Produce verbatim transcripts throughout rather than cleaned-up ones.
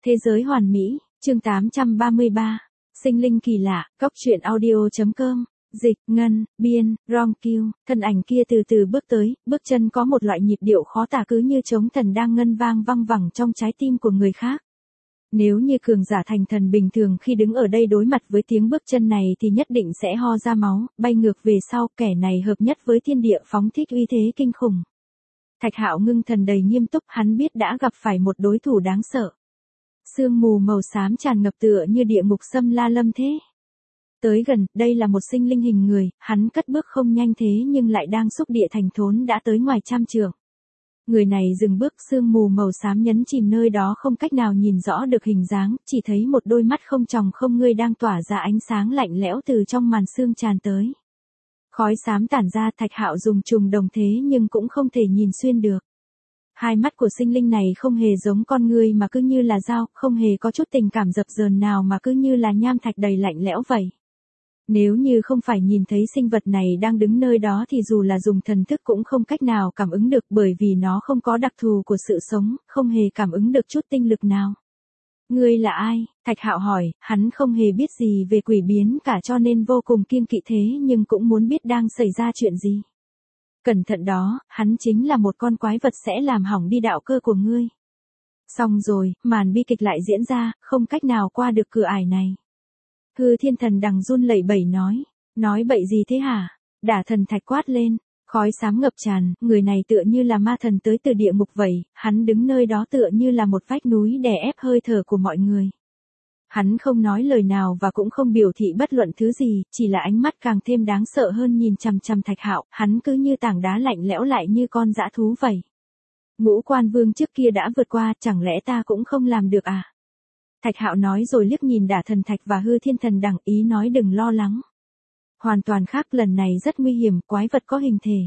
Thế giới hoàn mỹ, chương tám trăm ba mươi ba. Sinh linh kỳ lạ, Cóc truyện audio.com. Dịch, Ngân, Biên, Rom Kiêu, thân ảnh kia từ từ bước tới, bước chân có một loại nhịp điệu khó tả cứ như trống thần đang ngân vang văng vẳng trong trái tim của người khác. Nếu như cường giả thành thần bình thường khi đứng ở đây đối mặt với tiếng bước chân này thì nhất định sẽ ho ra máu, bay ngược về sau, kẻ này hợp nhất với thiên địa phóng thích uy thế kinh khủng. Thạch Hạo ngưng thần đầy nghiêm túc, hắn biết đã gặp phải một đối thủ đáng sợ. Sương mù màu xám tràn ngập tựa như địa ngục xâm la lâm thế. Tới gần, đây là một sinh linh hình người, hắn cất bước không nhanh thế nhưng lại đang xúc địa thành thốn đã tới ngoài trăm trượng. Người này dừng bước, sương mù màu xám nhấn chìm nơi đó không cách nào nhìn rõ được hình dáng, chỉ thấy một đôi mắt không tròng không ngươi đang tỏa ra ánh sáng lạnh lẽo từ trong màn sương tràn tới. Khói xám tản ra, Thạch Hạo dùng trùng đồng thế nhưng cũng không thể nhìn xuyên được. Hai mắt của sinh linh này không hề giống con người mà cứ như là dao, không hề có chút tình cảm dập dờn nào mà cứ như là nham thạch đầy lạnh lẽo vậy. Nếu như không phải nhìn thấy sinh vật này đang đứng nơi đó thì dù là dùng thần thức cũng không cách nào cảm ứng được, bởi vì nó không có đặc thù của sự sống, không hề cảm ứng được chút tinh lực nào. Ngươi là ai? Thạch Hạo hỏi, hắn không hề biết gì về quỷ biến cả cho nên vô cùng kiêng kỵ thế nhưng cũng muốn biết đang xảy ra chuyện gì. Cẩn thận đó, hắn chính là một con quái vật sẽ làm hỏng đi đạo cơ của ngươi. Xong rồi, màn bi kịch lại diễn ra, không cách nào qua được cửa ải này. Hư Thiên Thần Đằng run lẩy bẩy nói, nói bậy gì thế hả? Đả Thần Thạch quát lên, khói xám ngập tràn, người này tựa như là ma thần tới từ địa ngục vậy, hắn đứng nơi đó tựa như là một vách núi đè ép hơi thở của mọi người. Hắn không nói lời nào và cũng không biểu thị bất luận thứ gì, chỉ là ánh mắt càng thêm đáng sợ hơn nhìn chằm chằm Thạch Hạo, hắn cứ như tảng đá lạnh lẽo lại như con dã thú vậy. Ngũ Quan Vương trước kia đã vượt qua, chẳng lẽ ta cũng không làm được à? Thạch Hạo nói rồi liếc nhìn Đả Thần Thạch và Hư Thiên Thần Đằng, ý nói đừng lo lắng. Hoàn toàn khác, lần này rất nguy hiểm, quái vật có hình thể.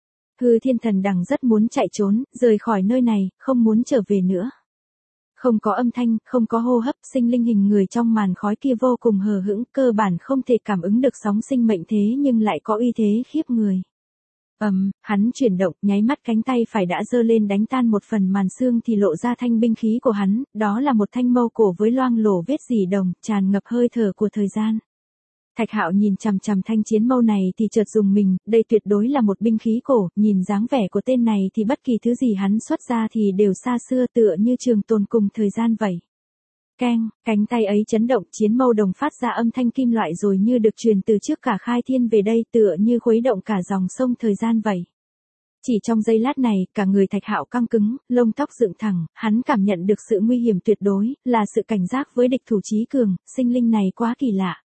Hư Thiên Thần Đằng rất muốn chạy trốn, rời khỏi nơi này, không muốn trở về nữa. Không có âm thanh, không có hô hấp, sinh linh hình người trong màn khói kia vô cùng hờ hững, cơ bản không thể cảm ứng được sóng sinh mệnh thế nhưng lại có uy thế khiếp người. Ầm, um, hắn chuyển động, nháy mắt cánh tay phải đã giơ lên đánh tan một phần màn xương thì lộ ra thanh binh khí của hắn, đó là một thanh mâu cổ với loang lổ vết dỉ đồng, tràn ngập hơi thở của thời gian. Thạch Hạo nhìn chằm chằm thanh chiến mâu này thì chợt dùng mình, đây tuyệt đối là một binh khí cổ, nhìn dáng vẻ của tên này thì bất kỳ thứ gì hắn xuất ra thì đều xa xưa tựa như trường tồn cùng thời gian vậy. Keng, cánh tay ấy chấn động, chiến mâu đồng phát ra âm thanh kim loại rồi như được truyền từ trước cả khai thiên về đây tựa như khuấy động cả dòng sông thời gian vậy. Chỉ trong giây lát này, cả người Thạch Hạo căng cứng, lông tóc dựng thẳng, hắn cảm nhận được sự nguy hiểm tuyệt đối, là sự cảnh giác với địch thủ chí cường, sinh linh này quá kỳ lạ.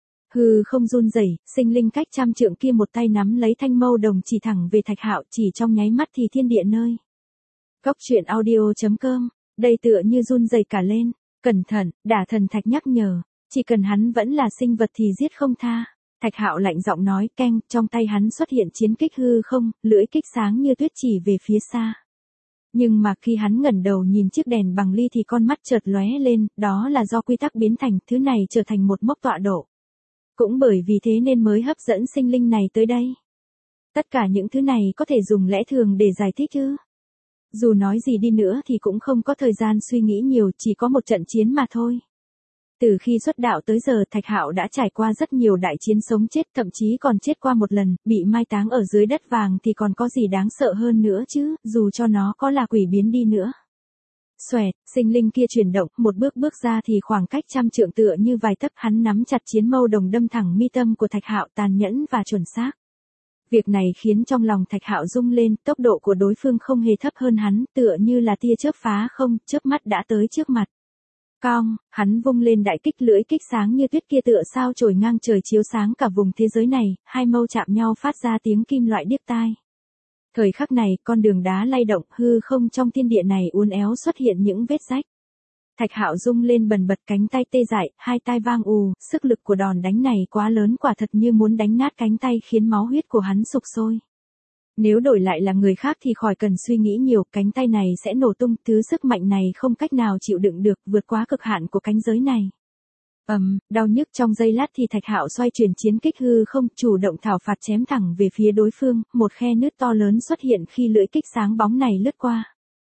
Hư không run rẩy, sinh linh cách trăm trượng kia một tay nắm lấy thanh mâu đồng chỉ thẳng về Thạch Hạo, chỉ trong nháy mắt thì thiên địa nơi. Cóc truyện audio.com, đây tựa như run rẩy cả lên. Cẩn thận, Đả Thần Thạch nhắc nhở, chỉ cần hắn vẫn là sinh vật thì giết không tha. Thạch Hạo lạnh giọng nói, keng, trong tay hắn xuất hiện chiến kích hư không, lưỡi kích sáng như tuyết chỉ về phía xa. Nhưng mà khi hắn ngẩng đầu nhìn chiếc đèn bằng ly thì con mắt chợt lóe lên, đó là do quy tắc biến thành, thứ này trở thành một mốc tọa độ. Cũng bởi vì thế nên mới hấp dẫn sinh linh này tới đây. Tất cả những thứ này có thể dùng lẽ thường để giải thích ư? Dù nói gì đi nữa thì cũng không có thời gian suy nghĩ nhiều, chỉ có một trận chiến mà thôi. Từ khi xuất đạo tới giờ Thạch Hạo đã trải qua rất nhiều đại chiến sống chết, thậm chí còn chết qua một lần, bị mai táng ở dưới đất vàng thì còn có gì đáng sợ hơn nữa chứ, dù cho nó có là quỷ biến đi nữa. Xoẹt, sinh linh kia chuyển động, một bước bước ra thì khoảng cách trăm trượng tựa như vài tấc, hắn nắm chặt chiến mâu đồng đâm thẳng mi tâm của Thạch Hạo, tàn nhẫn và chuẩn xác. Việc này khiến trong lòng Thạch Hạo rung lên, tốc độ của đối phương không hề thấp hơn hắn, tựa như là tia chớp phá không, chớp mắt đã tới trước mặt. Cong, hắn vung lên đại kích, lưỡi kích sáng như tuyết kia tựa sao chổi ngang trời chiếu sáng cả vùng thế giới này, hai mâu chạm nhau phát ra tiếng kim loại điếc tai. Thời khắc này, con đường đá lay động, hư không trong thiên địa này uốn éo xuất hiện những vết rách. Thạch Hạo rung lên bần bật, cánh tay tê dại, hai tai vang ù, sức lực của đòn đánh này quá lớn, quả thật như muốn đánh nát cánh tay khiến máu huyết của hắn sục sôi. Nếu đổi lại là người khác thì khỏi cần suy nghĩ nhiều, cánh tay này sẽ nổ tung, thứ sức mạnh này không cách nào chịu đựng được, vượt quá cực hạn của cánh giới này. Ầm, um, đau nhức trong giây lát thì Thạch Hạo xoay chuyển chiến kích hư không, chủ động thảo phạt chém thẳng về phía đối phương, một khe nứt to lớn xuất hiện khi lưỡi kích sáng bóng này lướt qua.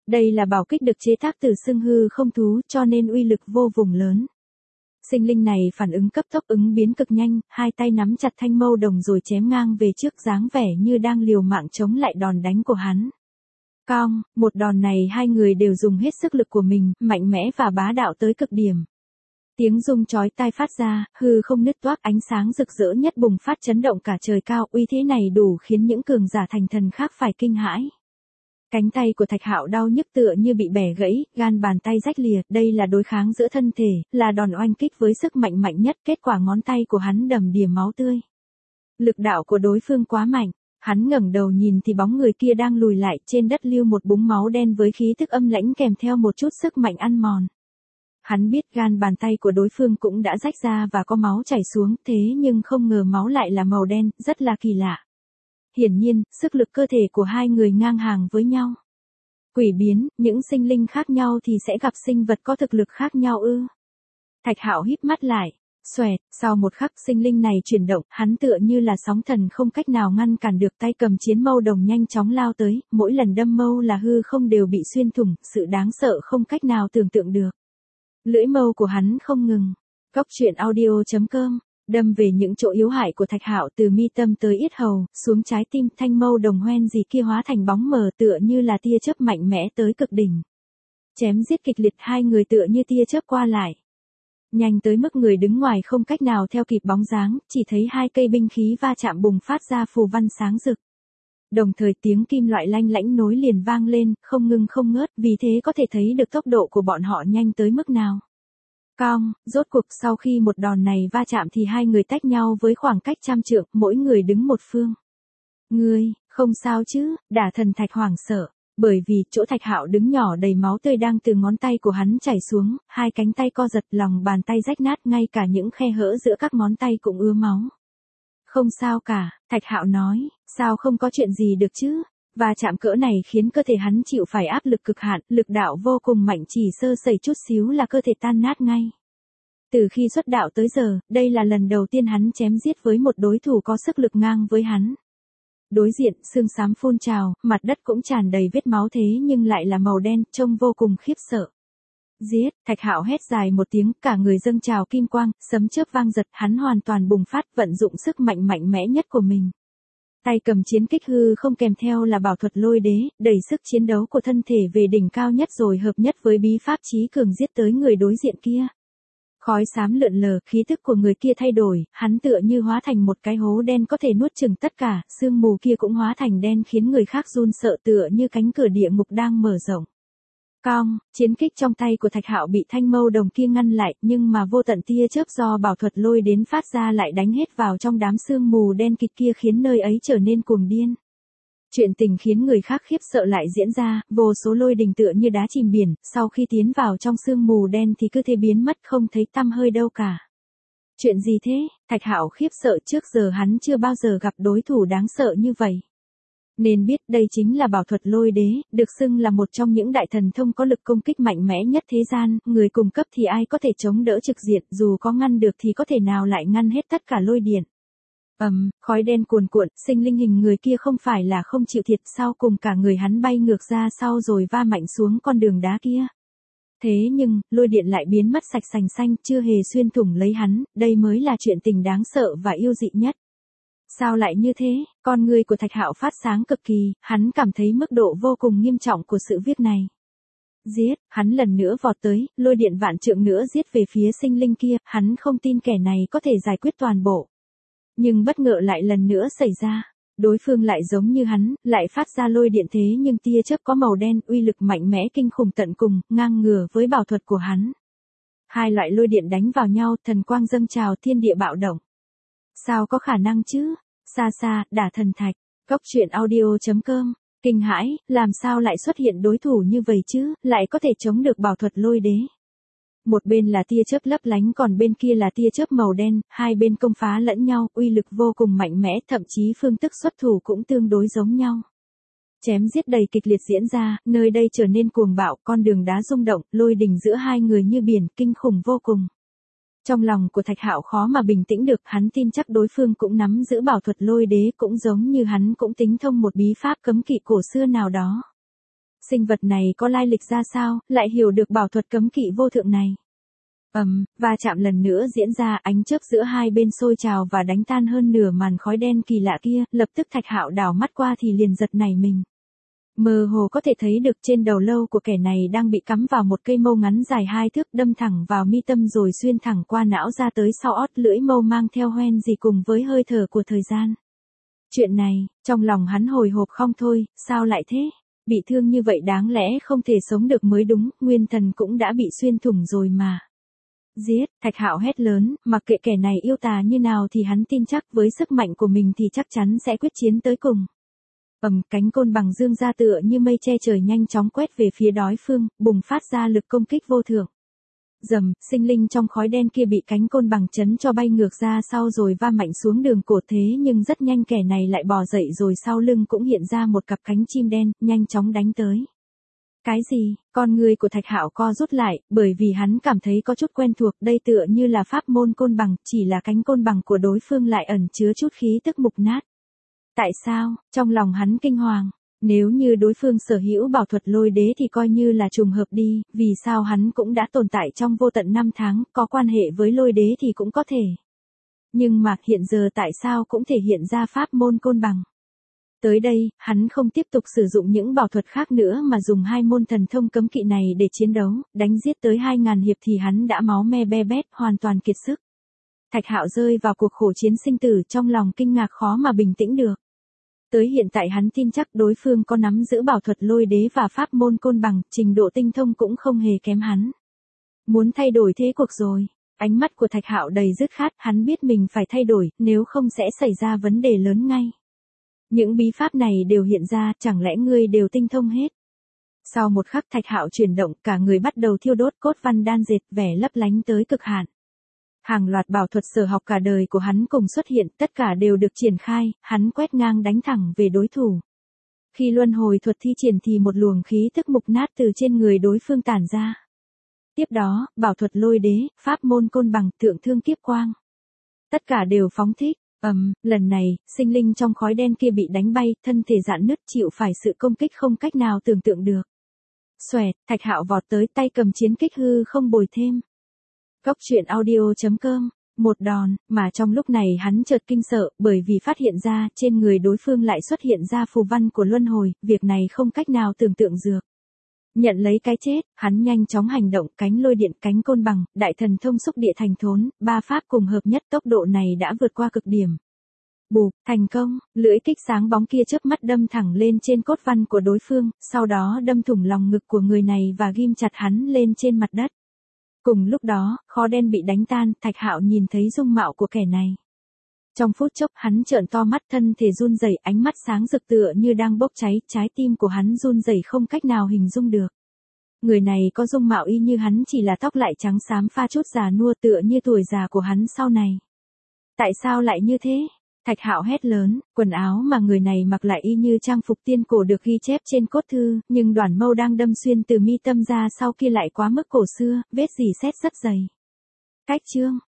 Đây là bảo kích được chế tác từ xương hư không thú cho nên uy lực vô cùng lớn. Sinh linh này phản ứng cấp tốc ứng biến cực nhanh, hai tay nắm chặt thanh mâu đồng rồi chém ngang về trước dáng vẻ như đang liều mạng chống lại đòn đánh của hắn. Cong, một đòn này hai người đều dùng hết sức lực của mình, mạnh mẽ và bá đạo tới cực điểm. Tiếng rung chói tai phát ra, hư không nứt toác, ánh sáng rực rỡ nhất bùng phát chấn động cả trời cao, uy thế này đủ khiến những cường giả thành thần khác phải kinh hãi. Cánh tay của Thạch Hạo đau nhức tựa như bị bẻ gãy, gan bàn tay rách lìa, đây là đối kháng giữa thân thể, là đòn oanh kích với sức mạnh mạnh nhất, kết quả ngón tay của hắn đầm đìa máu tươi. Lực đạo của đối phương quá mạnh, hắn ngẩng đầu nhìn thì bóng người kia đang lùi lại, trên đất lưu một búng máu đen với khí tức âm lãnh kèm theo một chút sức mạnh ăn mòn. Hắn biết gan bàn tay của đối phương cũng đã rách ra và có máu chảy xuống, thế nhưng không ngờ máu lại là màu đen, rất là kỳ lạ. Hiển nhiên, sức lực cơ thể của hai người ngang hàng với nhau. Quỷ biến, những sinh linh khác nhau thì sẽ gặp sinh vật có thực lực khác nhau ư? Thạch Hạo híp mắt lại, xoẹt, sau một khắc sinh linh này chuyển động, hắn tựa như là sóng thần không cách nào ngăn cản được, tay cầm chiến mâu đồng nhanh chóng lao tới, mỗi lần đâm mâu là hư không đều bị xuyên thủng, sự đáng sợ không cách nào tưởng tượng được. Lưỡi mâu của hắn không ngừng. Góc truyện audio chấm com đâm về những chỗ yếu hại của Thạch Hạo, từ mi tâm tới yết hầu, xuống trái tim, thanh mâu đồng hoen gì kia hóa thành bóng mờ tựa như là tia chớp mạnh mẽ tới cực đỉnh. Chém giết kịch liệt, hai người tựa như tia chớp qua lại. Nhanh tới mức người đứng ngoài không cách nào theo kịp bóng dáng, chỉ thấy hai cây binh khí va chạm bùng phát ra phù văn sáng rực. Đồng thời tiếng kim loại lanh lảnh nối liền vang lên, không ngưng không ngớt, vì thế có thể thấy được tốc độ của bọn họ nhanh tới mức nào. Cong, rốt cuộc sau khi một đòn này va chạm thì hai người tách nhau với khoảng cách trăm trượng, mỗi người đứng một phương. Ngươi, không sao chứ? Đả Thần Thạch hoảng sợ, bởi vì chỗ Thạch Hạo đứng nhỏ đầy máu tươi đang từ ngón tay của hắn chảy xuống, hai cánh tay co giật, lòng bàn tay rách nát, ngay cả những khe hở giữa các ngón tay cũng ứa máu. Không sao cả, Thạch Hạo nói, sao không có chuyện gì được chứ? Và chạm cỡ này khiến cơ thể hắn chịu phải áp lực cực hạn, lực đạo vô cùng mạnh, chỉ sơ sẩy chút xíu là cơ thể tan nát ngay. Từ khi xuất đạo tới giờ, đây là lần đầu tiên hắn chém giết với một đối thủ có sức lực ngang với hắn. Đối diện, xương xám phun trào, mặt đất cũng tràn đầy vết máu thế nhưng lại là màu đen, trông vô cùng khiếp sợ. Giết, Thạch Hạo hét dài một tiếng, cả người dâng trào kim quang, sấm chớp vang giật, hắn hoàn toàn bùng phát, vận dụng sức mạnh mạnh mẽ nhất của mình. Tay cầm chiến kích hư không kèm theo là bảo thuật lôi đế, đẩy sức chiến đấu của thân thể về đỉnh cao nhất rồi hợp nhất với bí pháp chí cường giết tới người đối diện kia. Khói xám lượn lờ, khí tức của người kia thay đổi, hắn tựa như hóa thành một cái hố đen có thể nuốt chửng tất cả, sương mù kia cũng hóa thành đen khiến người khác run sợ tựa như cánh cửa địa ngục đang mở rộng. Cong, chiến kích trong tay của Thạch Hạo bị thanh mâu đồng kia ngăn lại, nhưng mà vô tận tia chớp do bảo thuật lôi đến phát ra lại đánh hết vào trong đám sương mù đen kịt kia khiến nơi ấy trở nên cuồng điên. Chuyện tình khiến người khác khiếp sợ lại diễn ra, vô số lôi đình tựa như đá chìm biển, sau khi tiến vào trong sương mù đen thì cứ thế biến mất không thấy tăm hơi đâu cả. Chuyện gì thế? Thạch Hạo khiếp sợ, trước giờ hắn chưa bao giờ gặp đối thủ đáng sợ như vậy. Nên biết đây chính là bảo thuật lôi đế, được xưng là một trong những đại thần thông có lực công kích mạnh mẽ nhất thế gian, người cùng cấp thì ai có thể chống đỡ trực diện, dù có ngăn được thì có thể nào lại ngăn hết tất cả lôi điện. Ầm, um, khói đen cuồn cuộn, sinh linh hình người kia không phải là không chịu thiệt, sau cùng cả người hắn bay ngược ra sau rồi va mạnh xuống con đường đá kia. Thế nhưng, lôi điện lại biến mất sạch sành xanh, chưa hề xuyên thủng lấy hắn, đây mới là chuyện tình đáng sợ và yêu dị nhất. Sao lại như thế? Con người của Thạch Hạo phát sáng cực kỳ, hắn cảm thấy mức độ vô cùng nghiêm trọng của sự việc này. Giết, hắn lần nữa vọt tới, lôi điện vạn trượng nữa giết về phía sinh linh kia, hắn không tin kẻ này có thể giải quyết toàn bộ. Nhưng bất ngờ lại lần nữa xảy ra, đối phương lại giống như hắn, lại phát ra lôi điện thế nhưng tia chớp có màu đen, uy lực mạnh mẽ kinh khủng tận cùng, ngang ngửa với bảo thuật của hắn. Hai loại lôi điện đánh vào nhau, thần quang dâng trào, thiên địa bạo động. Sao có khả năng chứ? Xa xa, Đả Thần Thạch. Góc truyện audio chấm com. Kinh hãi, làm sao lại xuất hiện đối thủ như vậy chứ, lại có thể chống được bảo thuật lôi đế. Một bên là tia chớp lấp lánh còn bên kia là tia chớp màu đen, hai bên công phá lẫn nhau, uy lực vô cùng mạnh mẽ, thậm chí phương thức xuất thủ cũng tương đối giống nhau. Chém giết đầy kịch liệt diễn ra, nơi đây trở nên cuồng bạo, con đường đá rung động, lôi đình giữa hai người như biển, kinh khủng vô cùng. Trong lòng của Thạch Hạo khó mà bình tĩnh được, hắn tin chắc đối phương cũng nắm giữ bảo thuật lôi đế, cũng giống như hắn cũng tính thông một bí pháp cấm kỵ cổ xưa nào đó. Sinh vật này có lai lịch ra sao, lại hiểu được bảo thuật cấm kỵ vô thượng này. ầm, um, va chạm lần nữa diễn ra, ánh chớp giữa hai bên sôi trào và đánh tan hơn nửa màn khói đen kỳ lạ kia, lập tức Thạch Hạo đảo mắt qua thì liền giật nảy mình. Mơ hồ có thể thấy được trên đầu lâu của kẻ này đang bị cắm vào một cây mâu ngắn dài hai thước, đâm thẳng vào mi tâm rồi xuyên thẳng qua não ra tới sau ót, lưỡi mâu mang theo hoen gì cùng với hơi thở của thời gian. Chuyện này, trong lòng hắn hồi hộp không thôi, sao lại thế? Bị thương như vậy đáng lẽ không thể sống được mới đúng, nguyên thần cũng đã bị xuyên thủng rồi mà. Giết, Thạch Hạo hét lớn, mặc kệ kẻ này yêu tà như nào thì hắn tin chắc với sức mạnh của mình thì chắc chắn sẽ quyết chiến tới cùng. Ầm, cánh côn bằng dương ra tựa như mây che trời nhanh chóng quét về phía đối phương, bùng phát ra lực công kích vô thượng. Rầm, sinh linh trong khói đen kia bị cánh côn bằng chấn cho bay ngược ra sau rồi va mạnh xuống đường cổ, thế nhưng rất nhanh kẻ này lại bò dậy rồi sau lưng cũng hiện ra một cặp cánh chim đen, nhanh chóng đánh tới. Cái gì? Con người của Thạch Hạo co rút lại, bởi vì hắn cảm thấy có chút quen thuộc, đây tựa như là pháp môn côn bằng, chỉ là cánh côn bằng của đối phương lại ẩn chứa chút khí tức mục nát. Tại sao? Trong lòng hắn kinh hoàng. Nếu như đối phương sở hữu bảo thuật lôi đế thì coi như là trùng hợp đi, vì sao hắn cũng đã tồn tại trong vô tận năm tháng, có quan hệ với lôi đế thì cũng có thể. Nhưng mà hiện giờ tại sao cũng thể hiện ra pháp môn côn bằng. Tới đây, hắn không tiếp tục sử dụng những bảo thuật khác nữa mà dùng hai môn thần thông cấm kỵ này để chiến đấu, đánh giết tới hai ngàn hiệp thì hắn đã máu me be bét, hoàn toàn kiệt sức. Thạch Hạo rơi vào cuộc khổ chiến sinh tử, trong lòng kinh ngạc khó mà bình tĩnh được. Tới hiện tại hắn tin chắc đối phương có nắm giữ bảo thuật lôi đế và pháp môn côn bằng, trình độ tinh thông cũng không hề kém hắn. Muốn thay đổi thế cuộc rồi. Ánh mắt của Thạch Hạo đầy dứt khát, hắn biết mình phải thay đổi, nếu không sẽ xảy ra vấn đề lớn ngay. Những bí pháp này đều hiện ra, chẳng lẽ ngươi đều tinh thông hết? Sau một khắc Thạch Hạo chuyển động, cả người bắt đầu thiêu đốt cốt văn đan dệt, vẻ lấp lánh tới cực hạn. Hàng loạt bảo thuật sở học cả đời của hắn cùng xuất hiện, tất cả đều được triển khai, hắn quét ngang đánh thẳng về đối thủ. Khi luân hồi thuật thi triển thì một luồng khí tức mục nát từ trên người đối phương tản ra. Tiếp đó, bảo thuật lôi đế, pháp môn côn bằng, thượng thương kiếp quang. Tất cả đều phóng thích. ầm, um, lần này, sinh linh trong khói đen kia bị đánh bay, thân thể rạn nứt, chịu phải sự công kích không cách nào tưởng tượng được. Xoẹt, Thạch Hạo vọt tới, tay cầm chiến kích hư không bồi thêm. Góc truyện audio chấm com, một đòn, mà trong lúc này hắn chợt kinh sợ, bởi vì phát hiện ra, trên người đối phương lại xuất hiện ra phù văn của luân hồi, việc này không cách nào tưởng tượng được. Nhận lấy cái chết, hắn nhanh chóng hành động, cánh lôi điện, cánh côn bằng, đại thần thông xúc địa thành thốn, ba pháp cùng hợp nhất, tốc độ này đã vượt qua cực điểm. Bụp, thành công, lưỡi kích sáng bóng kia chớp mắt đâm thẳng lên trên cốt văn của đối phương, sau đó đâm thủng lòng ngực của người này và ghim chặt hắn lên trên mặt đất. Cùng lúc đó, kho đen bị đánh tan, Thạch Hạo nhìn thấy dung mạo của kẻ này. Trong phút chốc hắn trợn to mắt, thân thể run rẩy, ánh mắt sáng rực tựa như đang bốc cháy, trái tim của hắn run rẩy không cách nào hình dung được. Người này có dung mạo y như hắn, chỉ là tóc lại trắng xám pha chút già nua tựa như tuổi già của hắn sau này. Tại sao lại như thế? Thạch Hạo hét lớn, quần áo mà người này mặc lại y như trang phục tiên cổ được ghi chép trên cốt thư, nhưng đoạn mâu đang đâm xuyên từ mi tâm ra sau kia lại quá mức cổ xưa, vết rỉ sét rất dày. Cách chương,